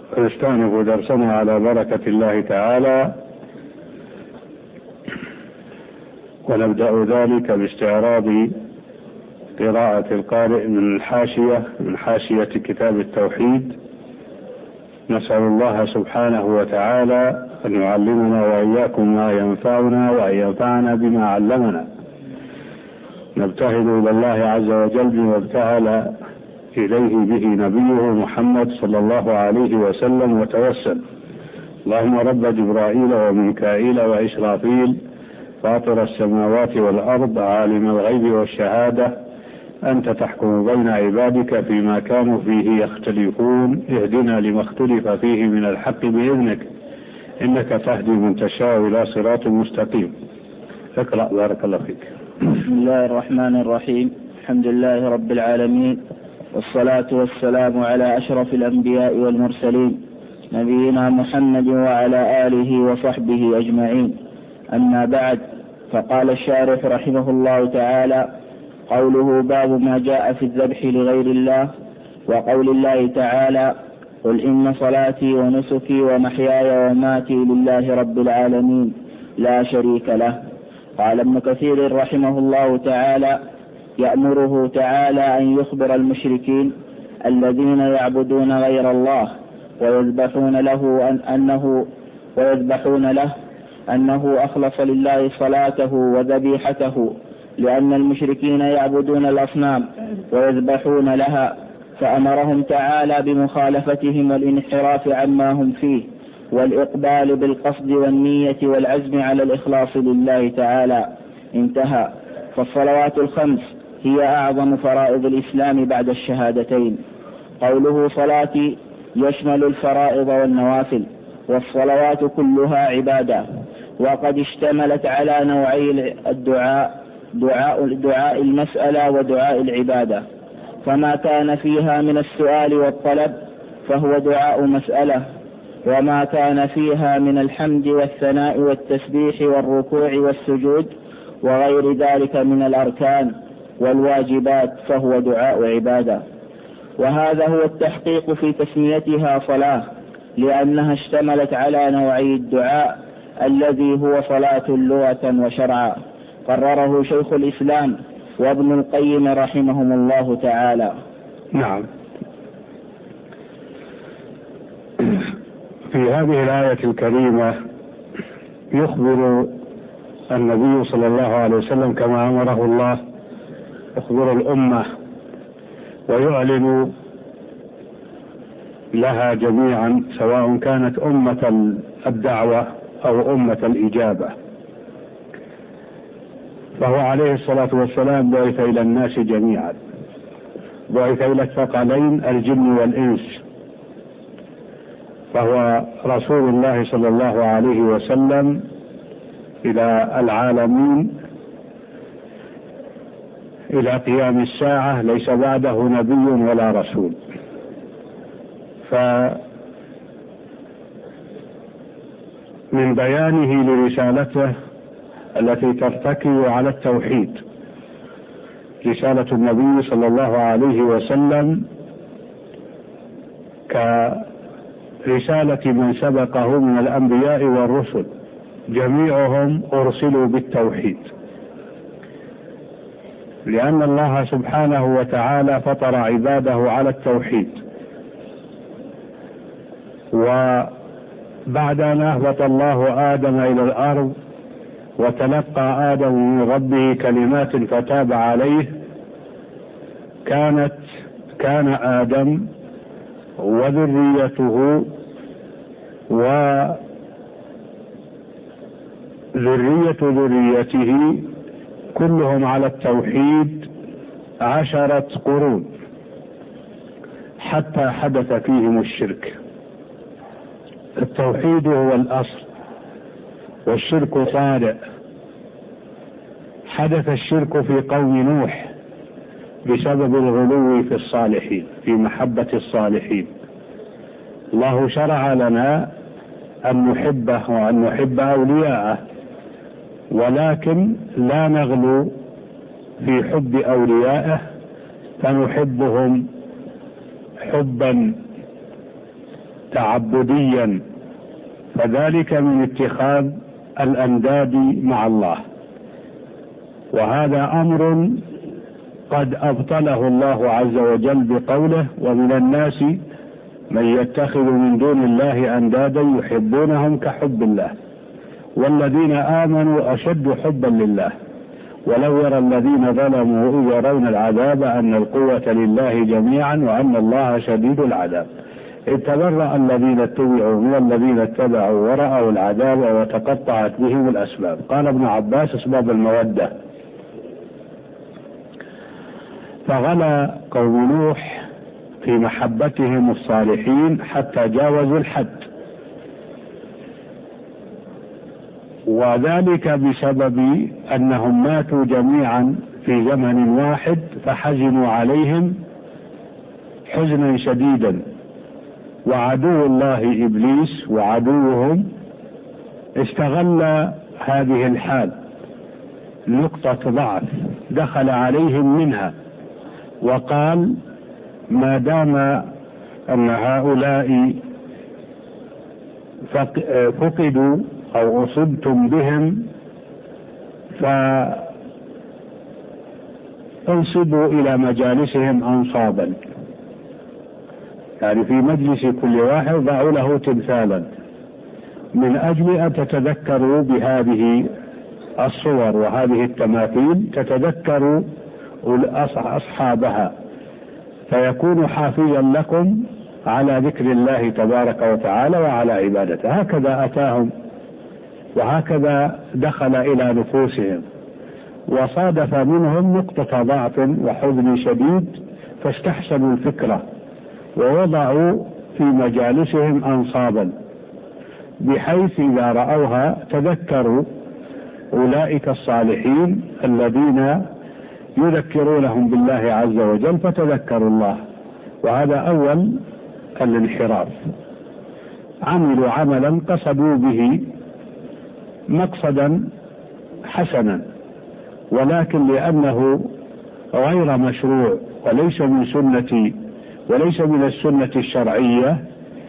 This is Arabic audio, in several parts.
ونستأنف درسنا على بركة الله تعالى، ونبدأ ذلك باستعراض قراءة القارئ من حاشية كتاب التوحيد. نسأل الله سبحانه وتعالى أن يعلمنا وإياكم ما ينفعنا وأن ينفعنا بما علمنا. نبتهل إلى الله عز وجل بما ابتهل إليه به نبيه محمد صلى الله عليه وسلم وتوسل: اللهم رب جبرائيل وميكائيل وإسرافيل فاطر السماوات والأرض عالم الغيب والشهادة، أنت تحكم بين عبادك فيما كانوا فيه يختلفون، اهدنا لما اختلف فيه من الحق بإذنك، إنك تهدي من تشاء إلى صراط مستقيم. اقرأ بارك الله فيك. بسم الله الرحمن الرحيم. الحمد لله رب العالمين، والصلاة والسلام على أشرف الأنبياء والمرسلين نبينا محمد وعلى آله وصحبه أجمعين. أما بعد، فقال الشارح رحمه الله تعالى: قوله باب ما جاء في الذبح لغير الله، وقول الله تعالى: قل إن صلاتي ونسكي ومحياي ومماتي لله رب العالمين لا شريك له. قال ابن كثير رحمه الله تعالى: يأمره تعالى أن يخبر المشركين الذين يعبدون غير الله ويذبحون له أنه أخلص لله صلاته وذبيحته، لأن المشركين يعبدون الأصنام ويذبحون لها، فأمرهم تعالى بمخالفتهم والانحراف عما هم فيه، والإقبال بالقصد والنية والعزم على الإخلاص لله تعالى. انتهى. فالصلوات الخمس هي أعظم فرائض الإسلام بعد الشهادتين. قوله صلاتي يشمل الفرائض والنوافل، والصلوات كلها عبادة، وقد اشتملت على نوعي الدعاء: دعاء المسألة ودعاء العبادة. فما كان فيها من السؤال والطلب فهو دعاء مسألة، وما كان فيها من الحمد والثناء والتسبيح والركوع والسجود وغير ذلك من الأركان والواجبات فهو دعاء عبادة. وهذا هو التحقيق في تسميتها صلاة، لأنها اشتملت على نوعي الدعاء الذي هو صلاة لغة وشرعا، قرره شيخ الإسلام وابن القيم رحمهم الله تعالى. نعم. في هذه الآية الكريمة يخبر النبي صلى الله عليه وسلم كما أمره الله، يخبر الأمة ويعلن لها جميعا، سواء كانت أمة الدعوة أو أمة الإجابة. فهو عليه الصلاة والسلام بعث إلى الناس جميعا، بعث إلى الثقلين الجن والإنس، فهو رسول الله صلى الله عليه وسلم إلى العالمين إلى قيام الساعة، ليس بعده نبي ولا رسول. فمن بيانه لرسالته التي ترتكز على التوحيد، رسالة النبي صلى الله عليه وسلم كرسالة من سبقه من الأنبياء والرسل، جميعهم أرسلوا بالتوحيد، لأن الله سبحانه وتعالى فطر عباده على التوحيد. وبعد أن أهبط الله آدم إلى الأرض وتلقى آدم من ربه كلمات فتاب عليه، كان آدم وذريته ذريته كلهم على التوحيد 10 قرون، حتى حدث فيهم الشرك. التوحيد هو الأصل، والشرك طارئ. حدث الشرك في قوم نوح بسبب الغلو في الصالحين، في محبة الصالحين. الله شرع لنا أن نحبه وأن نحب أولياءه، ولكن لا نغلو في حب أوليائه فنحبهم حبا تعبديا، فذلك من اتخاذ الأنداد مع الله، وهذا أمر قد أبطله الله عز وجل بقوله: ومن الناس من يتخذ من دون الله أندادا يحبونهم كحب الله والذين آمنوا أشد حبا لله ولو يرى الذين ظلموا إذ يرون العذاب أن القوة لله جميعا وأن الله شديد العذاب إذ تبرأ الذين اتبعوا من الذين اتبعوا ورأوا العذاب وتقطعت بهم الأسباب. قال ابن عباس: أسباب المودة. فغلا قوم نوح في محبتهم الصالحين حتى جاوزوا الحد، وذلك بسبب أنهم ماتوا جميعا في زمن واحد فحزنوا عليهم حزنا شديدا، وعدو الله إبليس وعدوهم استغل هذه الحال نقطة ضعف دخل عليهم منها، وقال: ما دام أن هؤلاء فقدوا أو أصبتم بهم فانصبوا إلى مجالسهم أنصابا، يعني في مجلس كل واحد ضعوا له تمثالا من أجل أن تتذكروا بهذه الصور وهذه التماثيل، تتذكروا أصحابها فيكون حافظا لكم على ذكر الله تبارك وتعالى وعلى عبادته. هكذا أتاهم وهكذا دخل إلى نفوسهم، وصادف منهم نقطة ضعف وحزن شديد فاستحسنوا الفكرة ووضعوا في مجالسهم أنصابا، بحيث إذا رأوها تذكروا أولئك الصالحين الذين يذكرونهم بالله عز وجل فتذكروا الله. وهذا أول الانحراف. عملوا عملا قصدوا به مقصدا حسنا، ولكن لأنه غير مشروع وليس من السنة الشرعية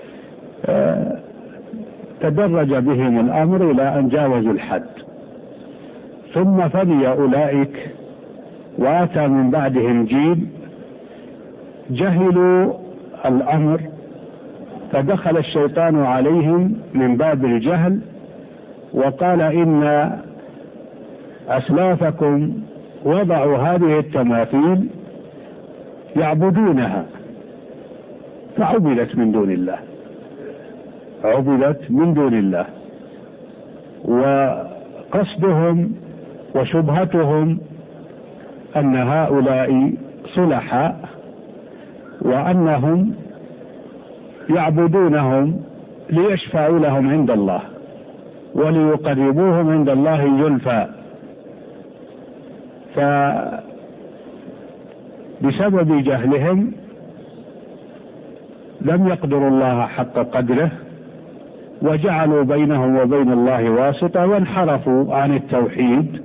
تدرج بهم الأمر إلى أن جاوزوا الحد. ثم فني أولئك وآتى من بعدهم جيل جهلوا الأمر، فدخل الشيطان عليهم من باب الجهل وقال: إن أسلافكم وضعوا هذه التماثيل يعبدونها فعبدت من دون الله، وقصدهم وشبهتهم أن هؤلاء صلحاء وأنهم يعبدونهم ليشفعوا لهم عند الله وليقربوهم عند الله زلفى. فبسبب جهلهم لم يقدروا الله حق قدره، وجعلوا بينهم وبين الله واسطة وانحرفوا عن التوحيد.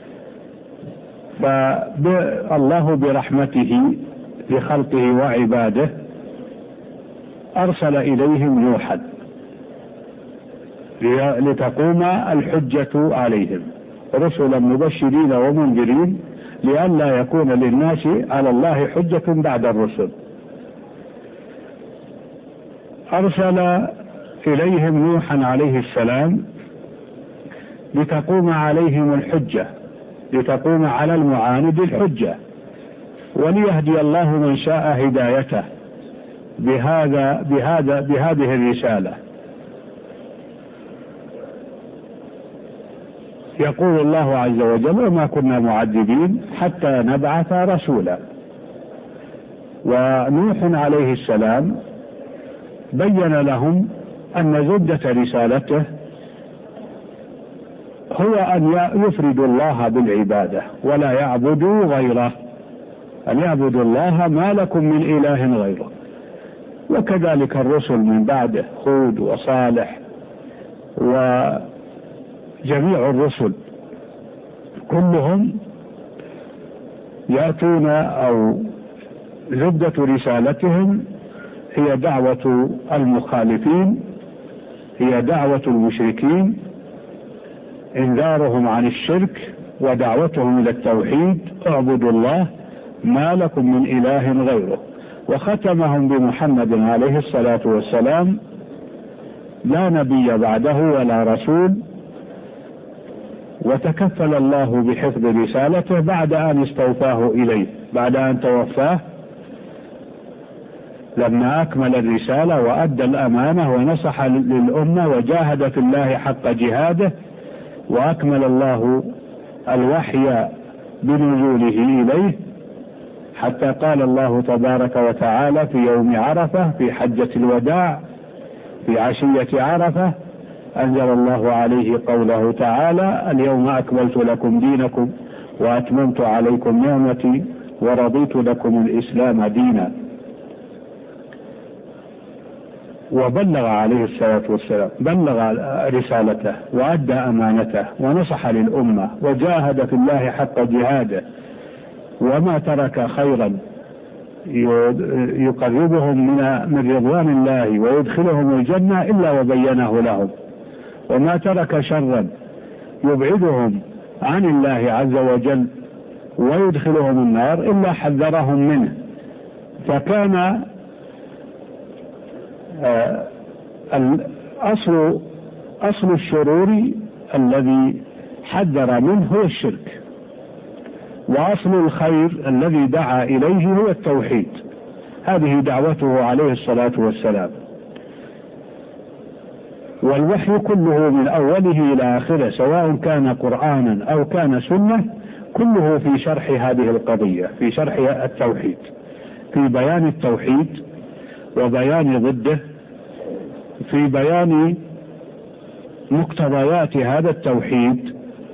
فالله برحمته لخلقه وعباده أرسل إليهم نوحا لتقوم الحجة عليهم، رسلا مبشرين ومنذرين لئلا يكون للناس على الله حجة بعد الرسل. أرسل إليهم نوحا عليه السلام لتقوم عليهم الحجة، لتقوم على المعاند الحجة، وليهدي الله من شاء هدايته بهذه الرسالة. يقول الله عز وجل: وما كنا معذبين حتى نبعث رسولا. ونوح عليه السلام بين لهم أن زبدة رسالته هو أن يفردوا الله بالعبادة ولا يعبدوا غيره، أن يعبدوا الله ما لكم من إله غيره. وكذلك الرسل من بعده، هود وصالح وجميع الرسل كلهم يأتون أو زبدة رسالتهم هي دعوة المخالفين، هي دعوة المشركين، انذارهم عن الشرك ودعوتهم إلى التوحيد، اعبدوا الله ما لكم من إله غيره. وختمهم بمحمد عليه الصلاة والسلام، لا نبي بعده ولا رسول، وتكفل الله بحفظ رسالته بعد أن استوفاه إليه، بعد أن توفاه لما أكمل الرسالة وأدى الأمانة ونصح للأمة وجاهد في الله حق جهاده، وأكمل الله الوحي بنزوله إليه، حتى قال الله تبارك وتعالى في يوم عرفة في حجة الوداع في عشية عرفة، أنزل الله عليه قوله تعالى: اليوم أكملت لكم دينكم وأتممت عليكم نعمتي ورضيت لكم الإسلام دينا. وبلغ عليه الصلاة والسلام، بلغ رسالته وأدى أمانته ونصح للأمة وجاهد في الله حق جهاده، وما ترك خيرا يقربهم من رضوان الله ويدخلهم الجنة إلا وبينه لهم، وما ترك شرا يبعدهم عن الله عز وجل ويدخلهم النار إلا حذرهم منه. فكان أصل الشرور الذي حذر منه هو الشرك، وأصل الخير الذي دعا إليه هو التوحيد. هذه دعوته عليه الصلاة والسلام. والوحي كله من أوله إلى آخره سواء كان قرآنا أو كان سنة كله في شرح هذه القضية، في شرح التوحيد، في بيان التوحيد وبيان ضده، في بيان مقتضيات هذا التوحيد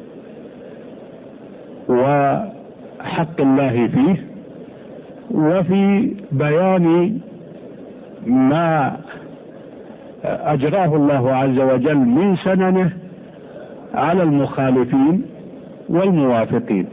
وحق الله فيه، وفي بيان ما أجراه الله عز وجل من سننه على المخالفين والموافقين.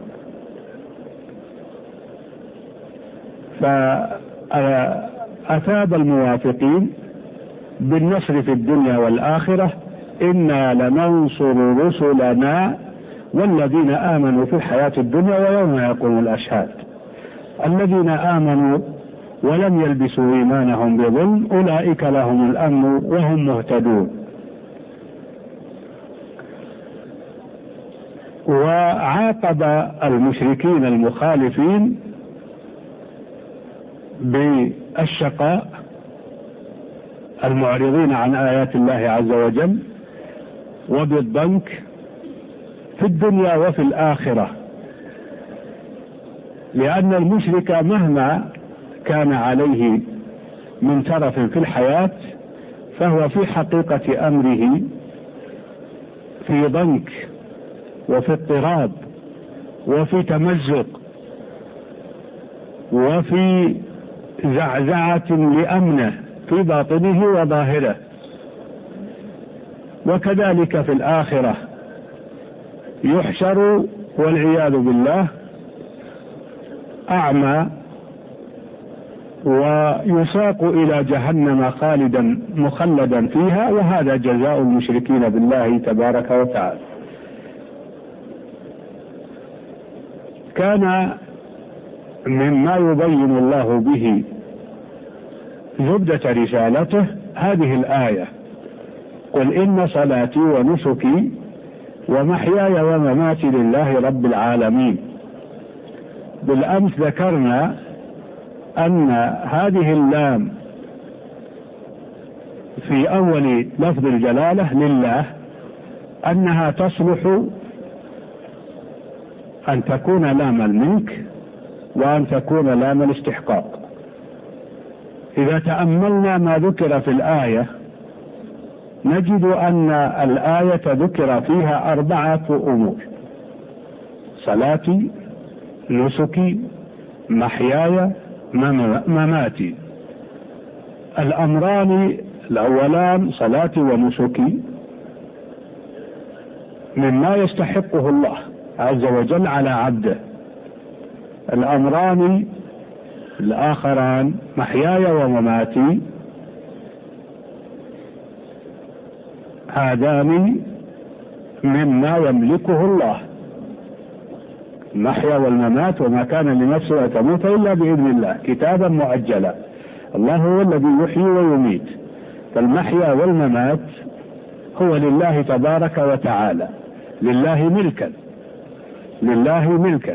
فأثاب الموافقين بالنصر في الدنيا والآخرة: إنا لننصر رسلنا والذين آمنوا في الحياة الدنيا ويوم يقوم الأشهاد. الذين آمنوا ولم يلبسوا إيمانهم بظلم أولئك لهم الأمن وهم مهتدون. وعاقب المشركين المخالفين بالشقاء المعرضين عن آيات الله عز وجل وبالضنك في الدنيا وفي الآخرة، لأن المشرك مهما كان عليه من ترف في الحياة فهو في حقيقة أمره في ضنك وفي اضطراب وفي تمزق وفي زعزعة لأمنه في باطنه وظاهره. وكذلك في الآخرة يحشر والعياذ بالله أعمى ويساق إلى جهنم خالدا مخلدا فيها، وهذا جزاء المشركين بالله تبارك وتعالى. كان مما يبين الله به زبدة رسالته هذه الآية: قل إن صلاتي ونسكي ومحياي ومماتي لله رب العالمين. بالأمس ذكرنا أن هذه اللام في أول لفظ الجلالة لله أنها تصلح أن تكون لام الملك وأن تكون لام الاستحقاق. إذا تأملنا ما ذكر في الآية نجد أن الآية ذكر فيها 4 أمور: صلاتي، نسكي، محياي، مماتي. الأمران الأولان صلاتي ونسكي مما يستحقه الله عز وجل على عبده. الأمران الآخران محياي ومماتي هذان مما يملكه الله، المحيا والممات، وما كان لنفس أن تموت إلا بإذن الله كتابا مؤجلا. الله هو الذي يحيي ويميت، فالمحيا والممات هو لله تبارك وتعالى، لله ملكا.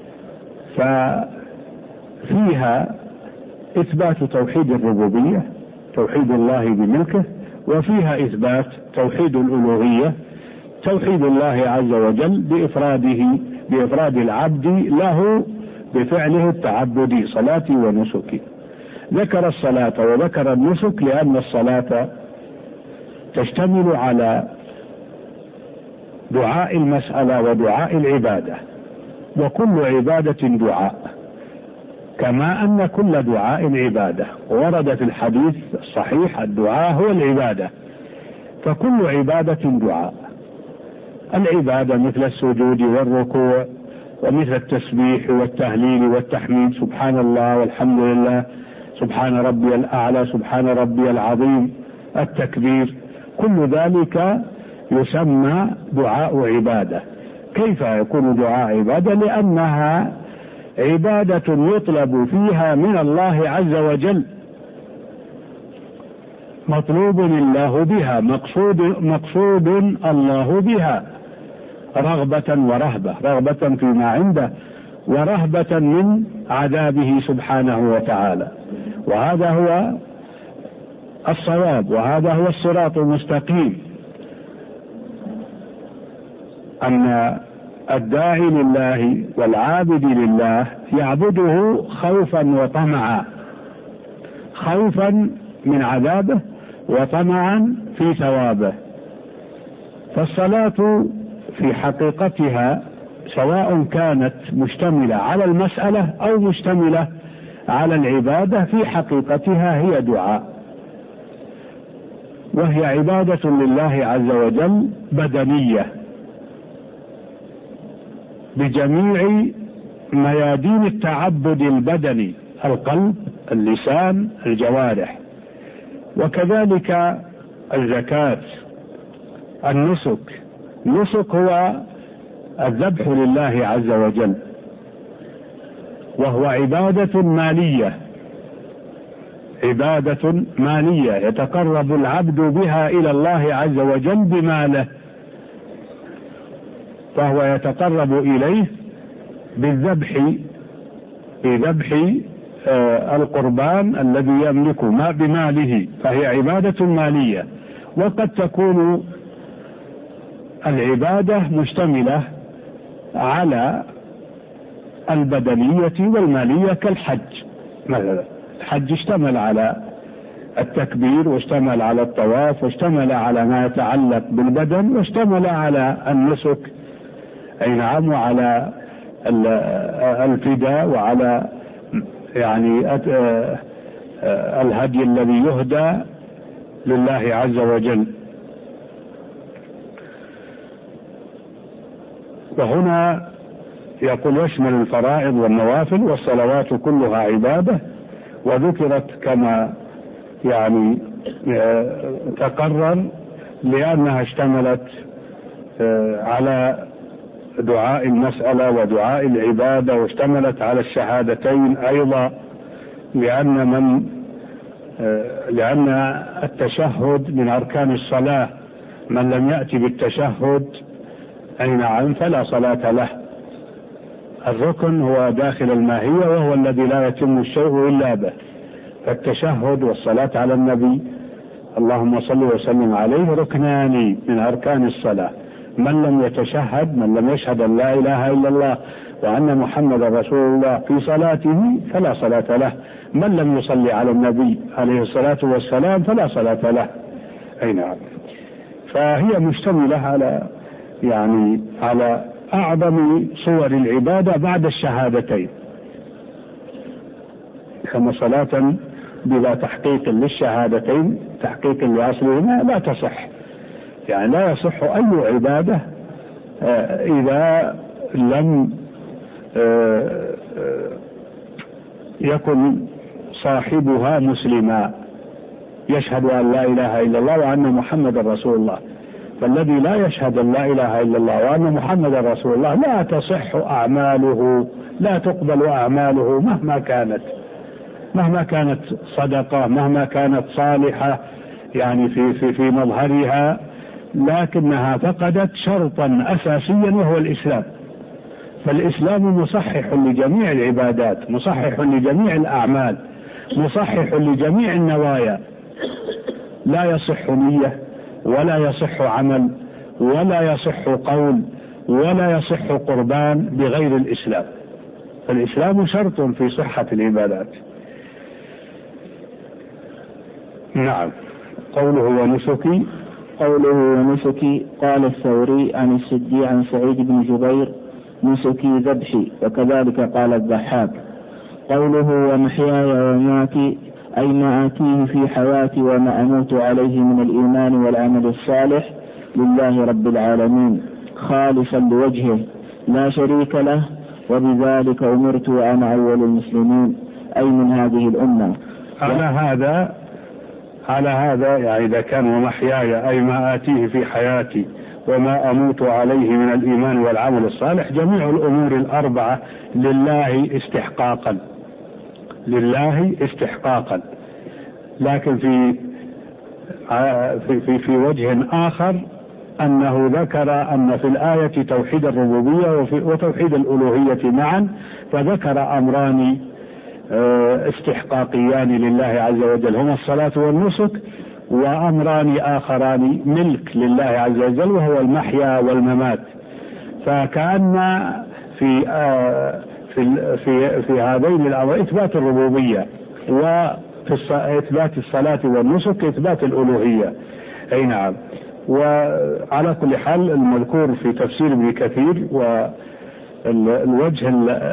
ففيها إثبات توحيد الربوبية، توحيد الله بملكه، وفيها إثبات توحيد الألوهية، توحيد الله عز وجل بإفراد العبد له بفعله التعبدي، صلاتي ونسكي. ذكر الصلاة وذكر النسك لأن الصلاة تشتمل على دعاء المسألة ودعاء العبادة، وكل عبادة دعاء، كما أن كل دعاء عبادة، وورد في الحديث الصحيح الدعاء هو العبادة، فكل عبادة دعاء. العبادة مثل السجود والركوع، ومثل التسبيح والتهليل والتحميد، سبحان الله والحمد لله، سبحان ربي الأعلى، سبحان ربي العظيم، التكبير، كل ذلك يسمى دعاء عبادة. كيف يكون دعاء عبادة؟ لأنها عبادة يطلب فيها من الله عز وجل، مطلوب الله بها، مقصود الله بها، رغبة ورهبة، رغبة فيما عنده ورهبة من عذابه سبحانه وتعالى. وهذا هو الصواب، وهذا هو الصراط المستقيم، أن الداعي لله والعابد لله يعبده خوفا وطمعا، خوفا من عذابه وطمعا في ثوابه. فالصلاة في حقيقتها سواء كانت مشتملة على المسألة أو مشتملة على العبادة، في حقيقتها هي دعاء، وهي عبادة لله عز وجل بدنية بجميع ميادين التعبد البدني، القلب، اللسان، الجوارح. وكذلك الزكاة، النسك هو الذبح لله عز وجل، وهو عبادة مالية يتقرب العبد بها إلى الله عز وجل بماله، فهو يتقرب إليه بذبح القربان الذي يملك ما بماله، فهي عبادة مالية. وقد تكون العبادة مشتملة على البدنية والمالية كالحج مثلا. الحج اشتمل على التكبير، واشتمل على الطواف، واشتمل على ما يتعلق بالبدن، واشتمل على النسك، أي نعم، وعلى الفداء، وعلى يعني الهدي الذي يهدى لله عز وجل. وهنا يقول يشمل الفرائض والنوافل، والصلوات كلها عبادة، وذكرت كما يعني تقرر لأنها اشتملت على دعاء المسألة ودعاء العبادة، واشتملت على الشهادتين أيضا، لأن التشهد من أركان الصلاة، من لم يأتي بالتشهد أي نعم فلا صلاة له. الركن هو داخل الماهية، وهو الذي لا يتم الشيء إلا به، فالتشهد والصلاة على النبي اللهم صل وسلم عليه ركنان من أركان الصلاة. من لم يتشهد، من لم يشهد أن لا إله إلا الله وأن محمد رسول الله في صلاته فلا صلاة له. من لم يصلي على النبي عليه الصلاة والسلام فلا صلاة له. أي نعم. فهي مشتملة على أعظم صور العبادة بعد الشهادتين، كما صلاة بلا تحقيق للشهادتين، تحقيق لأصلهما، لا تصح. يعني لا يصح أي عبادة إذا لم يكن صاحبها مسلما يشهد أن لا إله إلا الله وأن محمد رسول الله. فالذي لا يشهد أن لا إله إلا الله وأن محمد رسول الله لا تصح أعماله، لا تقبل أعماله مهما كانت صدقة، مهما كانت صالحة يعني في مظهرها، لكنها فقدت شرطا أساسيا وهو الإسلام. فالإسلام مصحح لجميع العبادات، مصحح لجميع الأعمال، مصحح لجميع النوايا. لا يصح نية ولا يصح عمل ولا يصح قول ولا يصح قربان بغير الإسلام. فالإسلام شرط في صحة العبادات. نعم. قوله ونسكي قال الثوري عن السدي عن سعيد بن جبير نسكي ذبحي، وكذلك قال الضحاك. قوله ومحياي ومماتي أي ما آتيه في حياتي وما أموت عليه من الإيمان والعمل الصالح لله رب العالمين خالصا لوجهه لا شريك له، وبذلك أمرت وأنا أول المسلمين أي من هذه الأمة. على هذا يعني إذا كان ومحياي أي ما آتيه في حياتي وما أموت عليه من الإيمان والعمل الصالح، جميع الأمور الأربعة لله استحقاقا. لكن في وجه آخر أنه ذكر أن في الآية توحيد الربوبية وتوحيد الألوهية معا، فذكر أمران استحقاقيان لله عز وجل هما الصلاة والنسك، وأمران آخران ملك لله عز وجل وهو المحيا والممات. فكأن في هذين الأمرين إثبات الربوبية، وفي إثبات الصلاة والنسك إثبات الألوهية. أي نعم. وعلى كل حال المذكور في تفسير ابن كثير، والوجه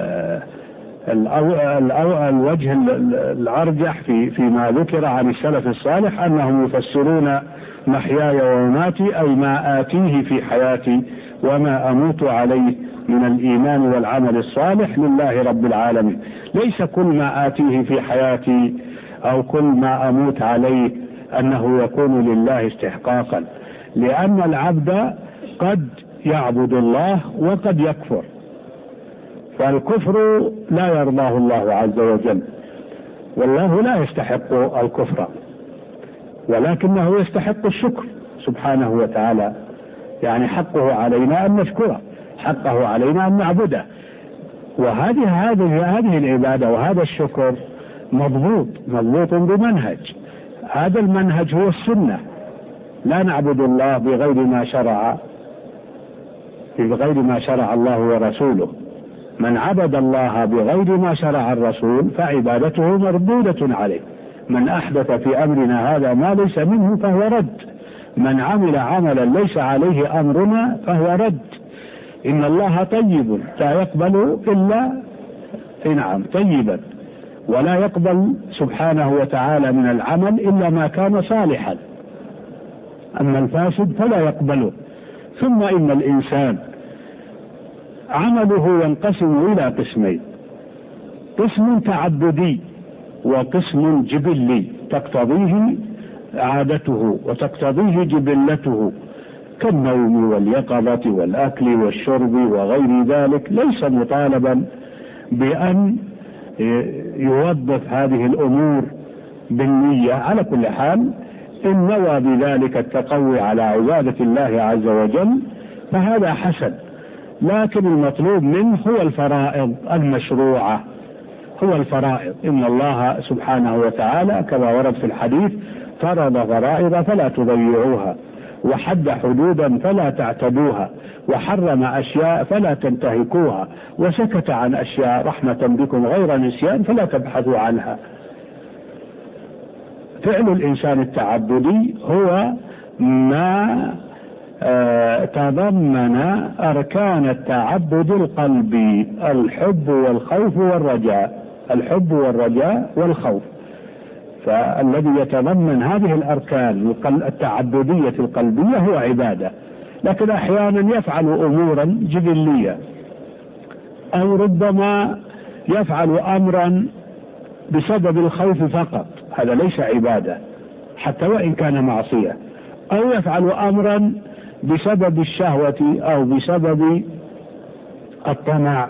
الأرجح فيما ذكر عن السلف الصالح أنهم يفسرون محياي ومماتي أي ما آتيه في حياتي وما أموت عليه من الإيمان والعمل الصالح لله رب العالمين. ليس كل ما آتيه في حياتي أو كل ما أموت عليه أنه يكون لله استحقاقا، لأن العبد قد يعبد الله وقد يكفر، فالكفر لا يرضاه الله عز وجل، والله لا يستحق الكفر ولكنه يستحق الشكر سبحانه وتعالى. يعني حقه علينا أن نشكره، حقه علينا أن نعبده. وهذه العبادة وهذا الشكر مضبوط بمنهج. هذا المنهج هو السنة. لا نعبد الله بغير ما شرع الله ورسوله. من عبد الله بغير ما شرع الرسول فعبادته مردودة عليه. من أحدث في أمرنا هذا ما ليس منه فهو رد. من عمل عملا ليس عليه أمرنا فهو رد. إن الله طيب لا يقبل إلا طيبا، ولا يقبل سبحانه وتعالى من العمل إلا ما كان صالحا، أما الفاسد فلا يقبله. ثم إن الإنسان عمله ينقسم إلى قسمين: قسم تعبدي وقسم جبلي تقتضيه عادته وتقتضيه جبلته، كالنوم واليقظة والأكل والشرب وغير ذلك. ليس مطالبا بأن يوظف هذه الأمور بالنية. على كل حال إن نوى بذلك التقوي على عبادة الله عز وجل فهذا حسن، لكن المطلوب منه هو الفرائض المشروعة، هو الفرائض. إن الله سبحانه وتعالى كما ورد في الحديث فرض فرائض فلا تضيعوها، وحد حدودا فلا تعتدوها، وحرم أشياء فلا تنتهكوها، وسكت عن أشياء رحمة بكم غير نسيان فلا تبحثوا عنها. فعل الإنسان التعبدي هو ما تضمن أركان التعبد القلبي: الحب والخوف والرجاء، الحب والرجاء والخوف. فالذي يتضمن هذه الأركان التعبدية القلبية هو عبادة. لكن أحيانا يفعل أمورا جبلية، أو ربما يفعل أمرا بسبب الخوف فقط، هذا ليس عبادة حتى وإن كان معصية. أو يفعل أمرا بسبب الشهوة أو بسبب الطمع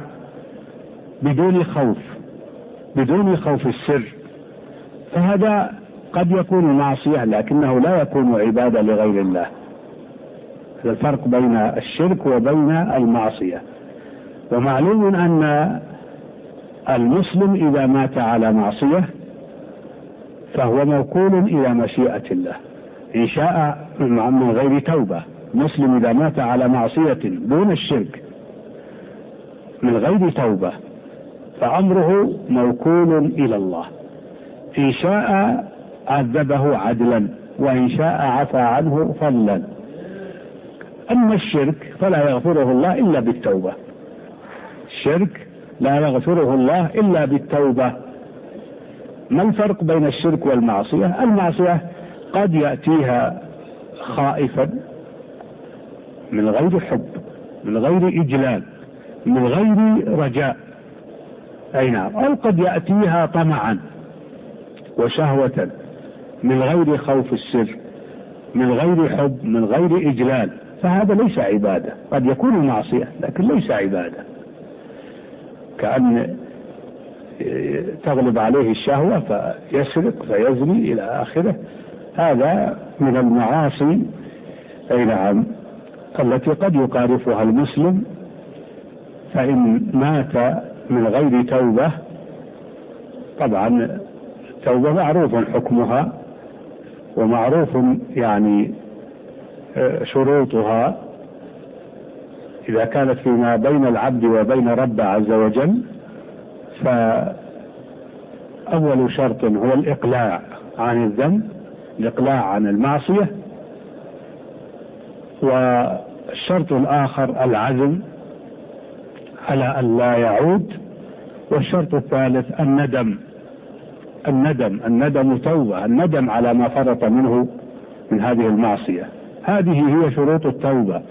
بدون خوف السر، فهذا قد يكون معصية لكنه لا يكون عبادة لغير الله. هذا الفرق بين الشرك وبين المعصية. ومعلوم أن المسلم إذا مات على معصية فهو موكول إلى مشيئة الله إن شاء من غير توبة. مسلم إذا مات على معصية دون الشرك من غير توبة فأمره موكول إلى الله، إن شاء عذبه عدلا وإن شاء عفى عنه فضلا. أما الشرك فلا يغفره الله إلا بالتوبة، الشرك لا يغفره الله إلا بالتوبة. ما الفرق بين الشرك والمعصية؟ المعصية قد يأتيها خائفا من غير حب، من غير إجلال، من غير رجاء، أي نعم، أو قد يأتيها طمعا وشهوة من غير خوف السر، من غير حب، من غير إجلال، فهذا ليس عبادة. قد يكون معصية لكن ليس عبادة، كأن تغلب عليه الشهوة فيسرق فيزني إلى آخره. هذا من المعاصي، أي نعم، التي قد يقارفها المسلم، فإن مات من غير توبة، طبعا توبة معروف حكمها ومعروف يعني شروطها إذا كانت فيما بين العبد وبين رب عز وجل. فأول شرط هو الإقلاع عن الذنب، الإقلاع عن المعصية، والشرط الآخر العزم على أن لا يعود، والشرط الثالث الندم توبة، الندم على ما فرط منه من هذه المعصية. هذه هي شروط التوبة.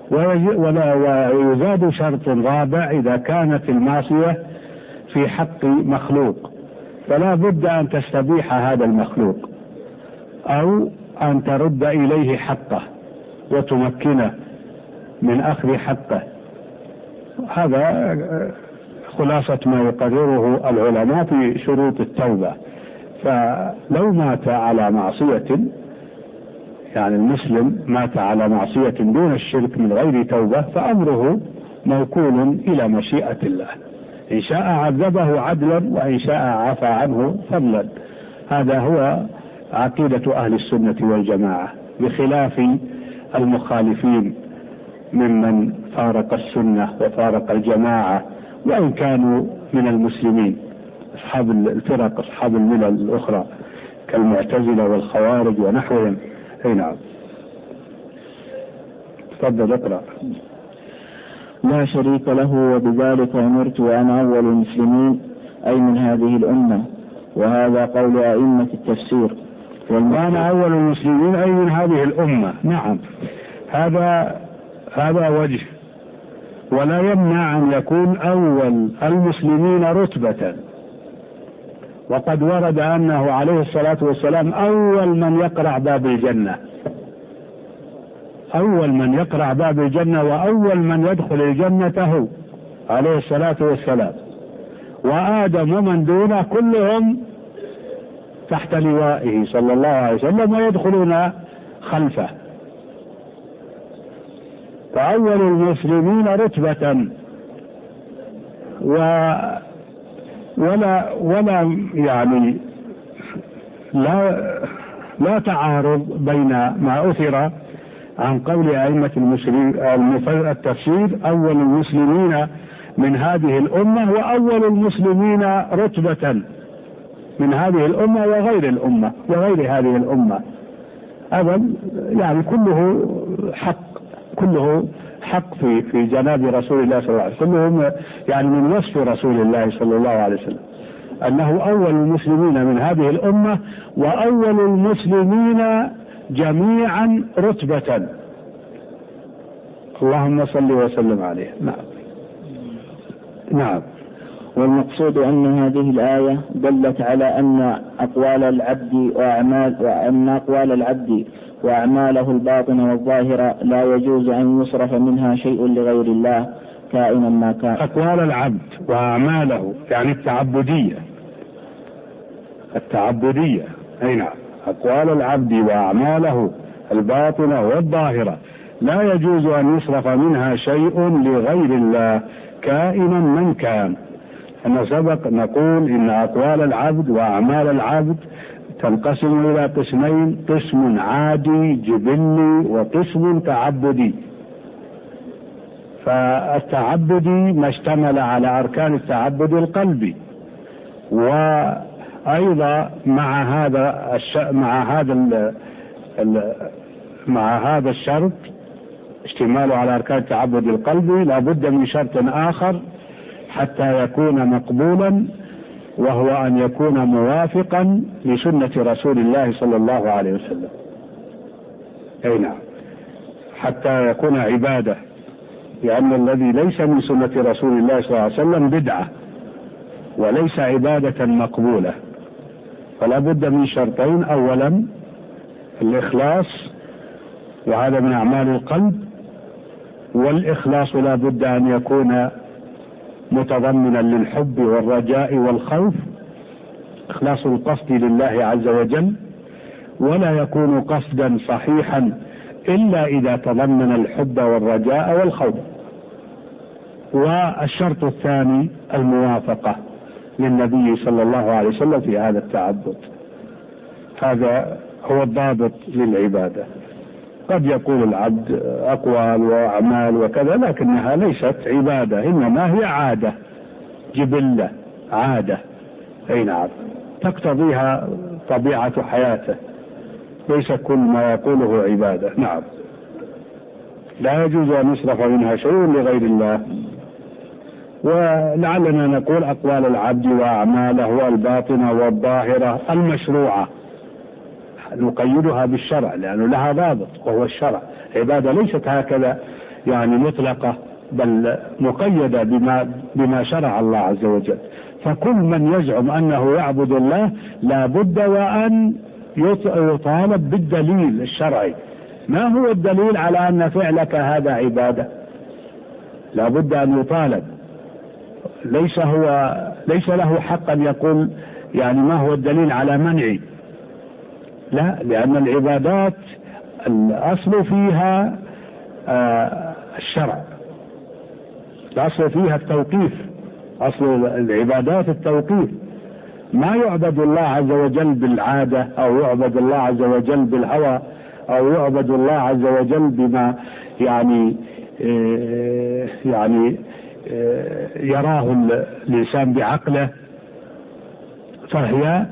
ويزاد شرط رابع إذا كانت المعصية في حق مخلوق، فلا بد أن تستبيح هذا المخلوق أو أن ترد إليه حقه وتمكنه من أخذ حقه. هذا خلاصة ما يقرره العلماء في شروط التوبة. فلو مات على معصية، يعني المسلم مات على معصية دون الشرك من غير توبة، فأمره موكول إلى مشيئة الله، إن شاء عذبه عدلا وإن شاء عفى عنه فضلا. هذا هو عقيدة أهل السنة والجماعة، بخلاف المخالفين ممن فارق السنة وفارق الجماعة وإن كانوا من المسلمين، أصحاب الفرق، أصحاب الملل الأخرى كالمعتزلة والخوارج ونحوهم. أي نعم، تفضل اقرأ. لا شريك له وبذلك أمرت وأنا أول المسلمين، أي من هذه الأمة. وهذا قول أئمة التفسير. وأنا أول المسلمين أي من هذه الأمة، نعم، هذا وجه، ولا يمنع أن يكون أول المسلمين رتبة. وقد ورد أنه عليه الصلاة والسلام أول من يقرع باب الجنة، أول من يقرع باب الجنة وأول من يدخل الجنة هو عليه الصلاة والسلام، وآدم ومن دونه كلهم تحت لوائه صلى الله عليه وسلم ويدخلون خلفه. فأول المسلمين رتبة، ولا يعني لا تعارض بين ما أثر عن قول أئمة التفسير أول المسلمين من هذه الأمة وأول المسلمين رتبة من هذه الأمة وغير الأمة وغير هذه الأمة. هذا يعني كله حق في جناب رسول الله صلى الله عليه وسلم، كلهم يعني من وصف رسول الله صلى الله عليه وسلم أنه أول المسلمين من هذه الأمة وأول المسلمين جميعا رتبة. اللهم صل وسلم عليه. نعم. والمقصود أن هذه الآية دلت على أن أقوال العبد وأعماله الباطنة والظاهرة لا يجوز أن يصرف منها شيء لغير الله كائنا ما كان. أقوال العبد وأعماله يعني التعبدية أي نعم، أقوال العبد وأعماله الباطنة والظاهرة لا يجوز أن يصرف منها شيء لغير الله كائنا من كان. أنا سبق نقول إن أقوال العبد وأعمال العبد تنقسم إلى قسمين: قسم عادي جبلي وقسم تعبدي. فالتعبدي ما اشتمل على أركان التعبد القلبي، وأيضا مع هذا الشرط اشتماله على أركان التعبد القلبي لا بد من شرط آخر حتى يكون مقبولا، وهو أن يكون موافقا لسنة رسول الله صلى الله عليه وسلم. أي نعم، حتى يكون عبادة، لأن الذي ليس من سنة رسول الله صلى الله عليه وسلم بدعة وليس عبادة مقبولة. فلا بد من شرطين: أولا الإخلاص، وهذا من أعمال القلب، والإخلاص لا بد أن يكون متضمنا للحب والرجاء والخوف، إخلاص القصد لله عز وجل، ولا يكون قصدا صحيحا إلا إذا تضمن الحب والرجاء والخوف. والشرط الثاني الموافقة للنبي صلى الله عليه وسلم في هذا التعبد. هذا هو الضابط للعبادة. قد يقول العبد أقوال وأعمال وكذا، لكنها ليست عبادة، إنما هي عادة جبلة، عادة أي نعم تقتضيها طبيعة حياته، ليس كل ما يقوله عبادة. نعم، لا يجوز أن يصرف منها شيء لغير الله. ولعلنا نقول أقوال العبد وأعماله الباطنة والظاهرة المشروعة نقيدها بالشرع، لأنه لها ضابط وهو الشرع. عبادة ليست هكذا يعني مطلقة، بل مقيدة بما شرع الله عز وجل. فكل من يزعم أنه يعبد الله لا بد وأن يطالب بالدليل الشرعي. ما هو الدليل على أن فعلك هذا عبادة؟ لا بد أن يطالب. ليس له حق أن يقول يعني ما هو الدليل على منعي، لا، لأن العبادات الأصل فيها الشرع، الأصل فيها التوقيف، أصل العبادات التوقيف. ما يعبد الله عز وجل بالعادة، أو يعبد الله عز وجل بالهوى، أو يعبد الله عز وجل بما يعني يراه الإنسان بعقله. فهي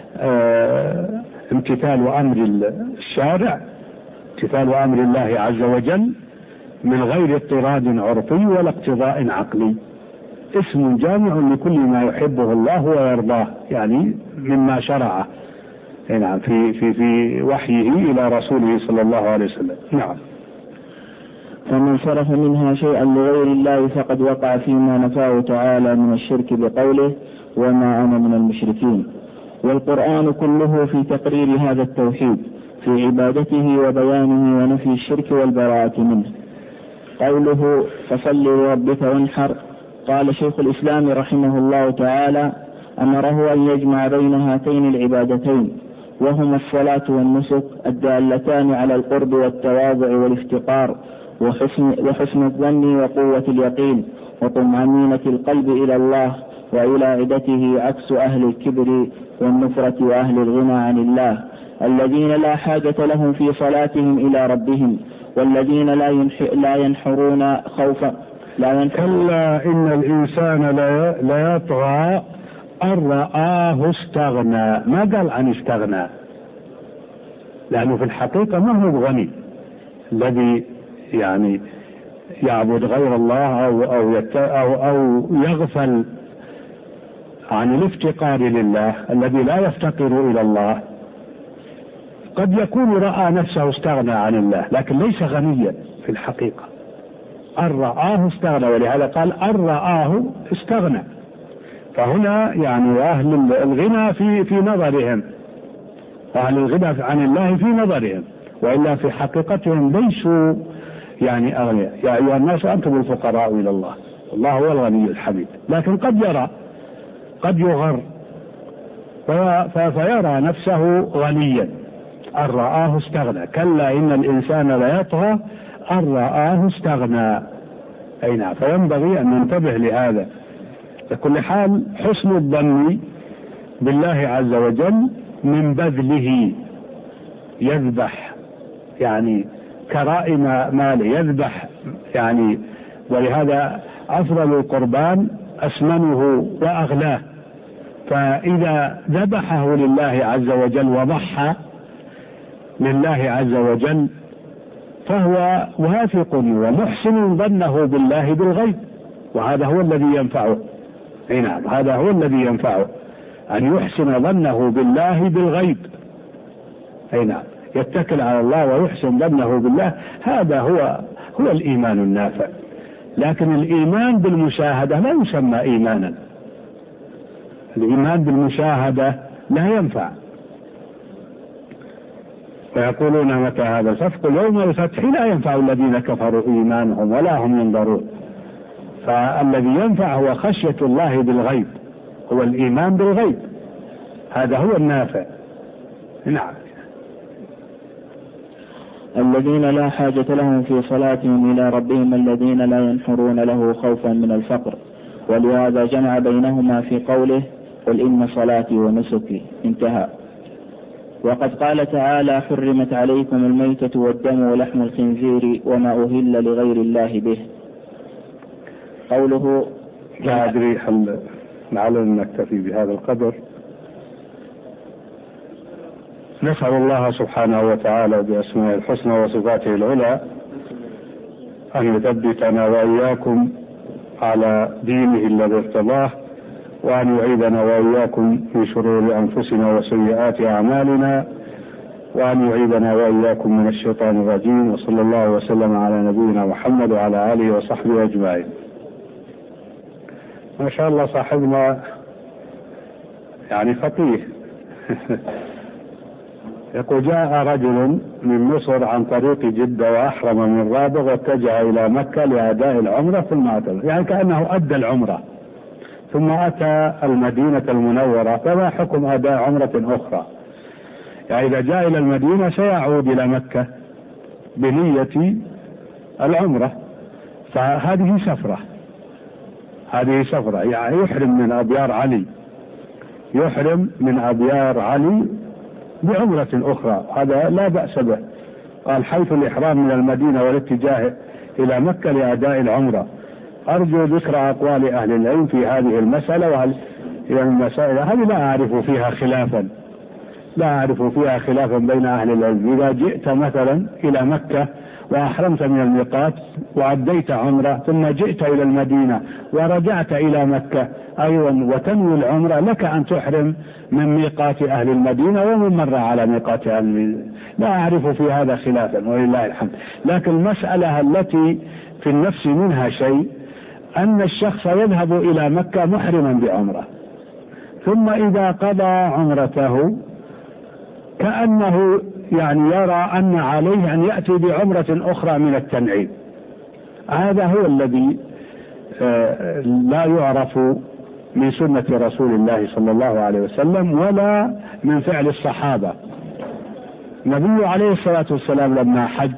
امتثال أمر الشارع، امتثال أمر الله عز وجل من غير اضطراد عرفي ولا اقتضاء عقلي. اسم جامع لكل ما يحبه الله ويرضاه، يعني مما شرعه نعم في وحيه إلى رسوله صلى الله عليه وسلم. نعم. فمن صرف منها شيئا لغير الله فقد وقع فيما نفاه تعالى من الشرك بقوله: وما أنا من المشركين. والقرآن كله في تقرير هذا التوحيد في عبادته وبيانه ونفي الشرك والبراءة منه. قوله: فصل لربك وانحر، قال شيخ الإسلام رحمه الله تعالى: أمره أن يجمع بين هاتين العبادتين، وهما الصلاة والنسك الدالتان على القرب والتواضع والافتقار وحسن الظن وقوة اليقين وطمأنينة القلب إلى الله وإلى عدته، عكس أهل الكبر والنفرة وأهل الغنى عن الله الذين لا حاجة لهم في صلاتهم إلى ربهم، والذين لا ينحرون خوفا كلا إن الإنسان لا يطغى أن رآه استغنى. ما قال عن استغنى، لأنه في الحقيقة ما هو غني الذي يعني يعبد غير الله أو يغفل عن الافتقار لله الذي لا يفتقر إلى الله. قد يكون رأى نفسه استغنى عن الله، لكن ليس غنيا في الحقيقة. أن رآه استغنى، ولهذا قال أن رآه استغنى. فهنا يعني أهل الغنى في نظرهم، أهل الغنى عن الله في نظرهم، وإلا في حقيقتهم ليسوا يعني أغنياء. يا أيها الناس أنتم الفقراء إلى الله والله هو الغني الحميد، لكن قد يغر فيرى نفسه غنيا أن رآه استغنى. كلا إن الإنسان ليطغى أن رآه استغنى. أي نعم، فينبغي أن ننتبه لهذا. بكل حال حسن الظن بالله عز وجل من بذله، يذبح يعني كرائم ماله، يذبح يعني، ولهذا أفضل القربان أسمنه وأغلاه. فإذا ذبحه لله عز وجل وضحى لله عز وجل فهو واثق ومحسن ظنه بالله بالغيب، وهذا هو الذي ينفعه. نعم، هذا هو الذي ينفعه، أن يحسن ظنه بالله بالغيب. نعم، يتكل على الله ويحسن ظنه بالله، هذا هو الإيمان النافع. لكن الإيمان بالمشاهدة لا يسمى إيمانا. الإيمان بالمشاهدة لا ينفع. ويقولون متى هذا الفتح؟ قل يوم الفتح لا ينفع الذين كفروا إيمانهم ولا هم ينظرون. فالذي ينفع هو خشية الله بالغيب، هو الإيمان بالغيب، هذا هو النافع. نعم. الذين لا حاجة لهم في صلاتهم إلى ربهم الذين لا ينحرون له خوفا من الفقر، ولهذا جمع بينهما في قوله قل إن صلاتي ونسكي، انتهى. وقد قال تعالى حرمت عليكم الميتة والدم ولحم الخنزير وما أهل لغير الله به. قوله لا أدري هل لعلنا نكتفي بهذا القدر. نسأل الله سبحانه وتعالى بأسمائه الحسنى وصفاته العلى أن يثبتنا وإياكم على دينه الذي ارتضاه، وأن يعيذنا وإياكم من شرور أنفسنا وسيئات أعمالنا، وأن يعيذنا وإياكم من الشيطان الرجيم. وصلى الله وسلم على نبينا محمد وعلى آله وصحبه أجمعين. ما شاء الله صاحبنا يعني فقيه. يقول جاء رجل من مصر عن طريق جدة وأحرم من رابغ واتجه إلى مكة لأداء العمرة ثم أتى، يعني كأنه أدى العمرة ثم أتى المدينة المنورة، فما حكم أداء عمرة أخرى؟ يعني إذا جاء إلى المدينة سيعود إلى مكة بنية العمرة، فهذه سفرة، هذه سفرة، يعني يحرم من أبيار علي، يحرم من أبيار علي بعمرة أخرى، هذا لا بأس به. قال حيث الإحرام من المدينة والاتجاه إلى مكة لأداء العمرة. أرجو ذكر أقوال أهل العلم في هذه المسألة، وهل يعني المسائل هذه لا أعرف فيها خلافا بين أهل العلم. إذا جئت مثلا إلى مكة وأحرمت من الميقات وأديت عمرة ثم جئت إلى المدينة ورجعت إلى مكة أيضا وتنوي العمرة، لك أن تحرم من ميقات أهل المدينة ومن مر على ميقات أهل المدينة، لا أعرف في هذا خلافا ولله الحمد. لكن المسألة التي في النفس منها شيء أن الشخص يذهب إلى مكة محرما بعمرة، ثم إذا قضى عمرته كأنه يعني يرى أن عليه أن يأتي بعمرة أخرى من التنعيم. هذا هو الذي لا يعرف من سنة رسول الله صلى الله عليه وسلم ولا من فعل الصحابة. النبي عليه الصلاة والسلام لما حج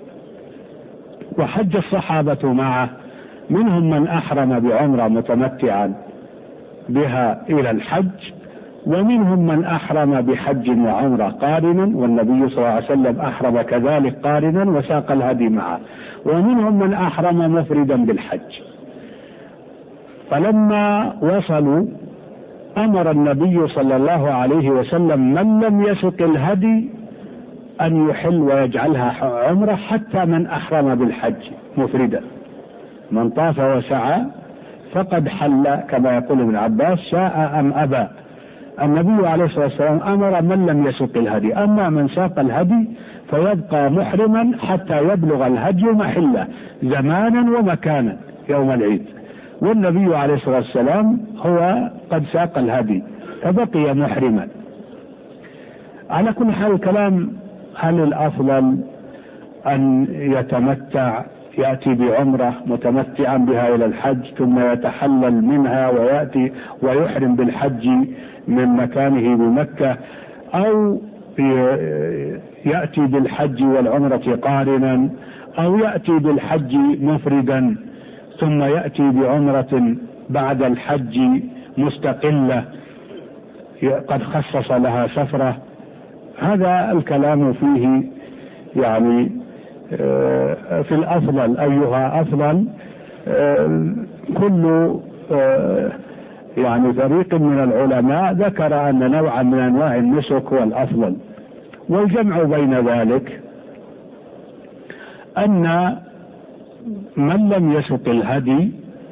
وحج الصحابة معه، منهم من أحرم بعمرة متمتعا بها إلى الحج، ومنهم من أحرم بحج وعمرة قارنا، والنبي صلى الله عليه وسلم أحرم كذلك قارنا وساق الهدي معه، ومنهم من أحرم مفردا بالحج. فلما وصلوا أمر النبي صلى الله عليه وسلم من لم يسق الهدي أن يحل ويجعلها عمرة، حتى من أحرم بالحج مفردا، من طاف وسعى فقد حل كما يقول ابن عباس شاء أم أبى. النبي عليه الصلاة والسلام أمر من لم يسق الهدي، أما من ساق الهدي فيبقى محرما حتى يبلغ الهدي محله زمانا ومكانا يوم العيد، والنبي عليه الصلاة والسلام هو قد ساق الهدي فبقي محرما. على كل حال الكلام هل الأفضل أن يتمتع، يأتي بعمرة متمتعا بها إلى الحج ثم يتحلل منها ويأتي ويحرم بالحج من مكانه بمكة، أو يأتي بالحج والعمرة قارنا، أو يأتي بالحج مفردا ثم يأتي بعمرة بعد الحج مستقلة قد خصص لها سفرة؟ هذا الكلام فيه يعني في الأفضل أيها أفضل. كل يعني فريق من العلماء ذكر أن نوعا من أنواع النسك هو الأفضل، والجمع بين ذلك أن من لم يسق الهدي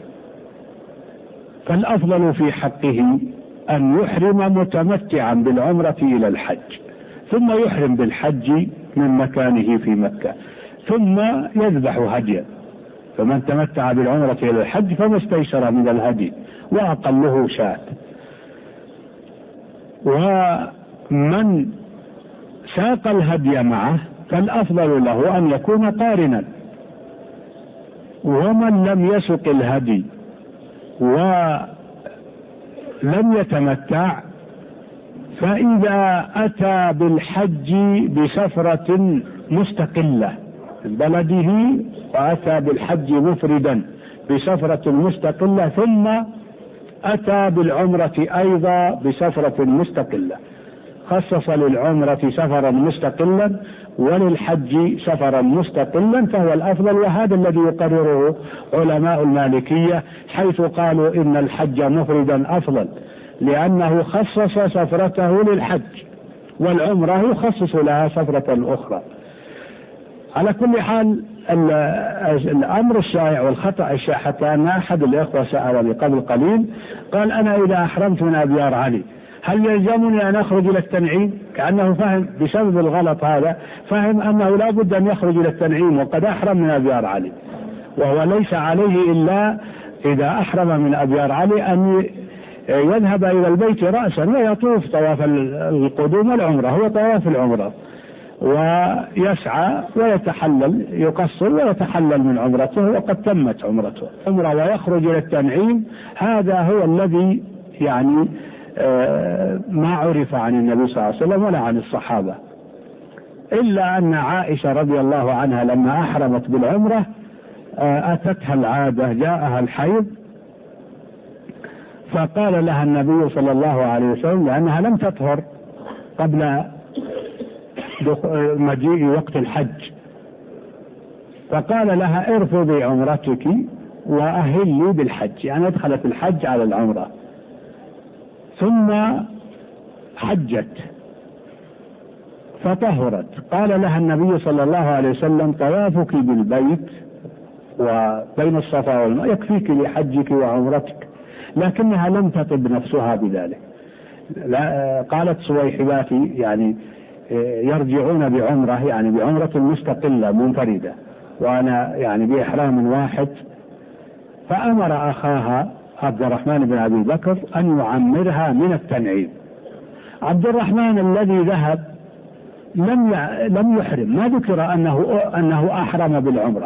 فالأفضل في حقه أن يحرم متمتعا بالعمرة إلى الحج ثم يحرم بالحج من مكانه في مكة ثم يذبح هديا. فمن تمتع بالعمرة إلى الحج فما استيسر من الهدي وأقله شاة. ومن ساق الهدي معه فالأفضل له أن يكون قارنا. ومن لم يسق الهدي ولم يتمتع فإذا أتى بالحج بسفرة مستقلة بلده وأتى بالحج مفردا بسفرة مستقلة ثم أتى بالعمرة أيضا بسفرة مستقلة، خصص للعمرة سفرا مستقلا وللحج سفرا مستقلا، فهو الأفضل. وهذا الذي يقرره علماء المالكية حيث قالوا إن الحج مفردا أفضل لأنه خصص سفرته للحج، والعمرة يخصص لها سفرة أخرى. على كل حال الأمر الشائع والخطأ الشائع، حتى أن أحد الإخوة سألني قبل قليل قال أنا إذا أحرمت من أبيار علي هل يلزمني أن أخرج إلى التنعيم؟ كأنه فهم بسبب الغلط هذا، فهم أنه لا بد أن يخرج إلى التنعيم وقد أحرم من أبيار علي، وهو ليس عليه إلا إذا أحرم من أبيار علي أن يذهب إلى البيت رأسا ويطوف طواف القدوم والعمرة، هو طواف العمرة، ويسعى ويتحلل، يقصر ويتحلل من عمرته وقد تمت عمرته عمرة ويخرج إلى التنعيم. هذا هو الذي يعني ما عرف عن النبي صلى الله عليه وسلم ولا عن الصحابة، إلا أن عائشة رضي الله عنها لما أحرمت بالعمرة أتتها العادة، جاءها الحيض، فقال لها النبي صلى الله عليه وسلم لأنها لم تطهر قبل مجيء وقت الحج، فقال لها ارفضي عمرتك وأهلي بالحج، يعني ادخلت الحج على العمرة ثم حجت فطهرت. قال لها النبي صلى الله عليه وسلم طوافك بالبيت وبين الصفا والمروة يكفيك لحجك وعمرتك، لكنها لم تطب نفسها بذلك. قالت سويحباتي يعني يرجعون بعمرة، يعني بعمرة مستقلة منفردة، وأنا يعني بإحرام واحد، فأمر أخاها عبد الرحمن بن أبي بكر أن يعمرها من التنعيم. عبد الرحمن الذي ذهب لم يحرم، ما ذكر أنه أحرم بالعمرة،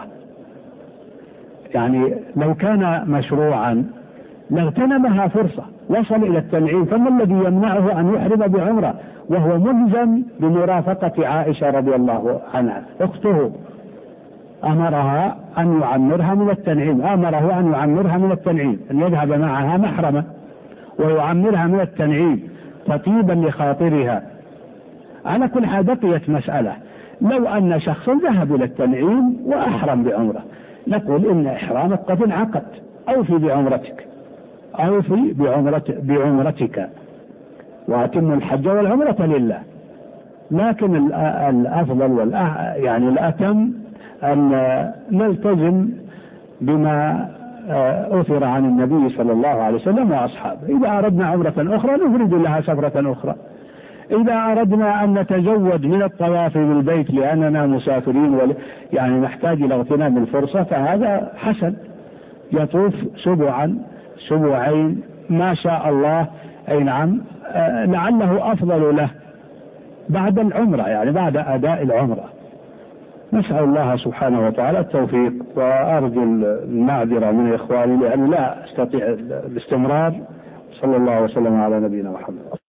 يعني لو كان مشروعا لاغتنمها فرصة، وصل إلى التنعيم، فما الذي يمنعه أن يحرم بعمرة وهو ملزم بمرافقة عائشة رضي الله عنها أخته؟ أمرها أن يعمرها من التنعيم، أمره أن يعمرها من التنعيم، أن يذهب معها محرمة ويعمرها من التنعيم تطيبا لخاطرها. على كل حال بقيت مسألة، لو أن شخص ذهب إلى التنعيم وأحرم بعمرة نقول إن إحرامك قد انعقد، أوفي بعمرتك، أوفي بعمرتك وأتم الحج والعمرة لله. لكن الأفضل يعني الأتم أن نلتزم بما أثر عن النبي صلى الله عليه وسلم وأصحابه. إذا أردنا عمرة أخرى نفرد لها سفرة أخرى، إذا أردنا أن نتزود من الطواف بالبيت لأننا مسافرين يعني نحتاج إلى اغتنام الفرصة فهذا حسن، يطوف سبعا سبعين ما شاء الله، أي نعم، لعله أفضل له بعد العمرة، يعني بعد أداء العمرة. نسأل الله سبحانه وتعالى التوفيق، وأرجو المعذرة من إخواني لأن لا أستطيع الاستمرار. صلى الله وسلم على نبينا محمد.